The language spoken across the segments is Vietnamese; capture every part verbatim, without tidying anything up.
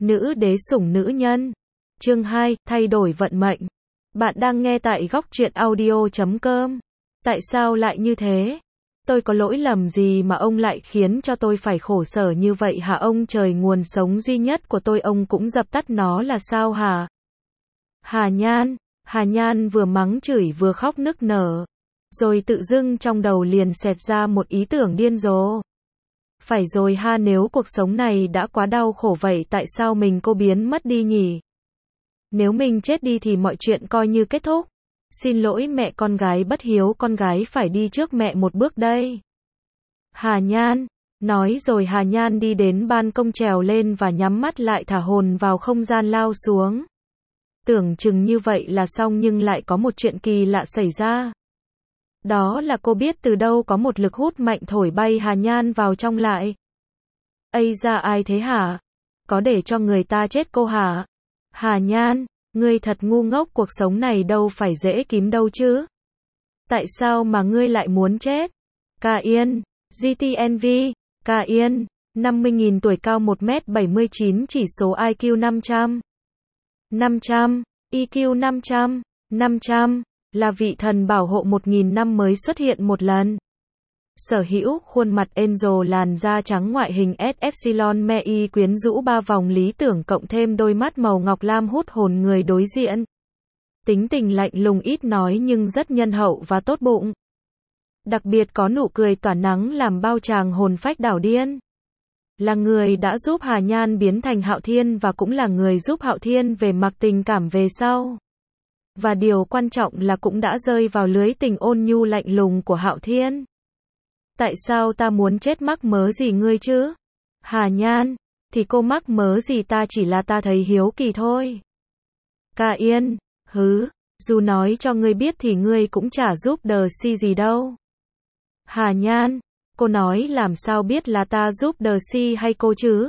Nữ đế sủng nữ nhân. Chương hai, thay đổi vận mệnh. Bạn đang nghe tại góc truyện audio chấm com. Tại sao lại như thế? Tôi có lỗi lầm gì mà ông lại khiến cho tôi phải khổ sở như vậy hả ông trời, nguồn sống duy nhất của tôi ông cũng dập tắt nó là sao hả? Hà Nhan, Hà Nhan vừa mắng chửi vừa khóc nức nở. Rồi tự dưng trong đầu liền xẹt ra một ý tưởng điên rồ. Phải rồi ha, nếu cuộc sống này đã quá đau khổ vậy tại sao mình cô biến mất đi nhỉ? Nếu mình chết đi thì mọi chuyện coi như kết thúc. Xin lỗi mẹ, con gái bất hiếu, con gái phải đi trước mẹ một bước đây. Hà Nhan, nói rồi Hà Nhan đi đến ban công trèo lên và nhắm mắt lại thả hồn vào không gian lao xuống. Tưởng chừng như vậy là xong nhưng lại có một chuyện kỳ lạ xảy ra. Đó là cô biết từ đâu có một lực hút mạnh thổi bay Hà Nhan vào trong lại. Ây da, ai thế hả? Có để cho người ta chết cô hả? Hà Nhan, ngươi thật ngu ngốc, cuộc sống này đâu phải dễ kiếm đâu chứ. Tại sao mà ngươi lại muốn chết? Ca Yên, giê tê en vê, Ca Yên, năm mươi nghìn tuổi, cao một mét bảy mươi chín, chỉ số i kiu năm trăm. năm trăm, i kiu năm trăm, năm trăm. Là vị thần bảo hộ một nghìn năm mới xuất hiện một lần. Sở hữu khuôn mặt angel, làn da trắng, ngoại hình S Epsilon Mei, quyến rũ ba vòng lý tưởng cộng thêm đôi mắt màu ngọc lam hút hồn người đối diện. Tính tình lạnh lùng ít nói nhưng rất nhân hậu và tốt bụng. Đặc biệt có nụ cười tỏa nắng làm bao chàng hồn phách đảo điên. Là người đã giúp Hà Nhan biến thành Hạo Thiên và cũng là người giúp Hạo Thiên về mặt tình cảm về sau. Và điều quan trọng là cũng đã rơi vào lưới tình ôn nhu lạnh lùng của Hạo Thiên. Tại sao ta muốn chết, mắc mớ gì ngươi chứ? Hà Nhan, thì cô mắc mớ gì, ta chỉ là ta thấy hiếu kỳ thôi. Ca Yên, hứ, dù nói cho ngươi biết thì ngươi cũng chả giúp đờ si gì đâu. Hà Nhan, cô nói làm sao biết là ta giúp đờ si hay cô chứ?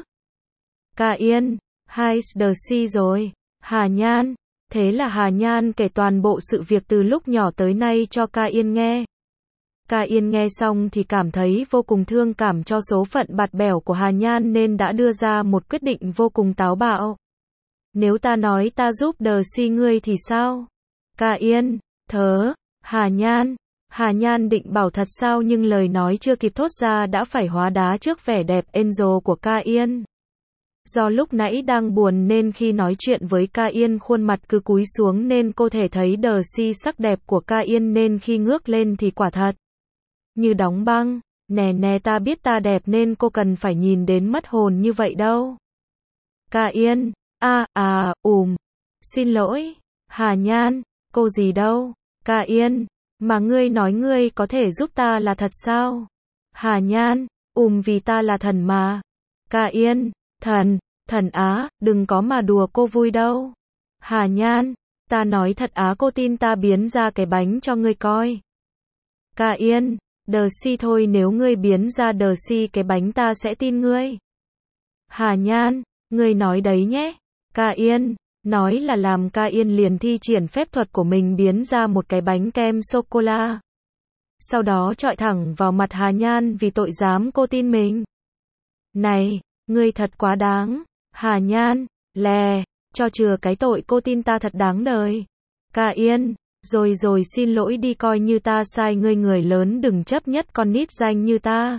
Ca Yên, hai đờ si rồi. Hà Nhan, thế là Hà Nhan kể toàn bộ sự việc từ lúc nhỏ tới nay cho Ca Yên nghe. Ca Yên nghe xong thì cảm thấy vô cùng thương cảm cho số phận bạt bẽo của Hà Nhan nên đã đưa ra một quyết định vô cùng táo bạo. Nếu ta nói ta giúp đờ si ngươi thì sao? Ca Yên, thớ, Hà Nhan. Hà Nhan định bảo thật sao nhưng lời nói chưa kịp thốt ra đã phải hóa đá trước vẻ đẹp angel của Ca Yên. Do lúc nãy đang buồn nên khi nói chuyện với Ca Yên khuôn mặt cứ cúi xuống nên cô thể thấy đờ si sắc đẹp của Ca Yên, nên khi ngước lên thì quả thật như đóng băng. Nè nè, ta biết ta đẹp nên cô cần phải nhìn đến mất hồn như vậy đâu. Ca Yên, a à, à, ùm. Xin lỗi. Hà Nhan, cô gì đâu. Ca Yên, mà ngươi nói ngươi có thể giúp ta là thật sao? Hà Nhan, ùm, vì ta là thần mà. Ca Yên, thần, thần á, đừng có mà đùa cô vui đâu. Hà Nhan, ta nói thật á, cô tin ta biến ra cái bánh cho ngươi coi. Ca Yên, đờ si thôi, nếu ngươi biến ra đờ si cái bánh ta sẽ tin ngươi. Hà Nhan, ngươi nói đấy nhé. Ca Yên, nói là làm. Ca Yên liền thi triển phép thuật của mình biến ra một cái bánh kem sô-cô-la. Sau đó chọi thẳng vào mặt Hà Nhan vì tội dám cô tin mình. Này, ngươi thật quá đáng. Hà Nhan, lè, cho chừa cái tội cô tin ta thật đáng đời. Ca Yên, rồi rồi, xin lỗi đi, coi như ta sai ngươi, người lớn đừng chấp nhất con nít danh như ta.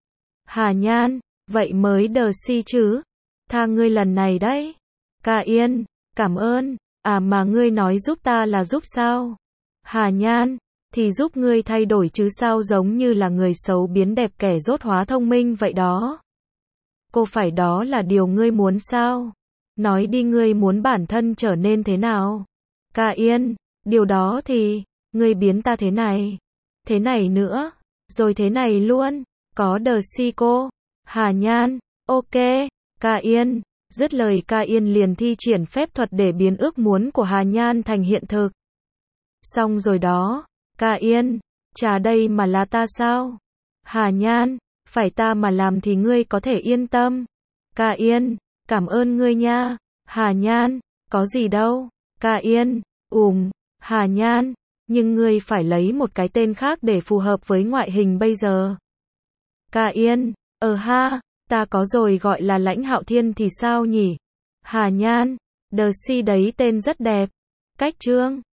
Hà Nhan, vậy mới đờ si chứ. Tha ngươi lần này đấy. Ca Yên, cảm ơn. À mà ngươi nói giúp ta là giúp sao? Hà Nhan, thì giúp ngươi thay đổi chứ sao, giống như là người xấu biến đẹp, kẻ dốt hóa thông minh vậy đó. Cô phải đó là điều ngươi muốn sao? Nói đi, ngươi muốn bản thân trở nên thế nào? Ca Yên, điều đó thì, ngươi biến ta thế này, thế này nữa, rồi thế này luôn, có đờ si cô. Hà Nhan, ok. Ca Yên, dứt lời Ca Yên liền thi triển phép thuật để biến ước muốn của Hà Nhan thành hiện thực. Xong rồi đó. Ca Yên, chà, đây mà là ta sao? Hà Nhan, phải ta mà làm thì ngươi có thể yên tâm. Ca Yên, cảm ơn ngươi nha. Hà Nhan, có gì đâu. Ca Yên, ùm. Hà Nhan, nhưng ngươi phải lấy một cái tên khác để phù hợp với ngoại hình bây giờ. Ca Yên, ờ ha, ta có rồi, gọi là Lãnh Hạo Thiên thì sao nhỉ? Hà Nhan. The Sea đấy tên rất đẹp. Cách chương.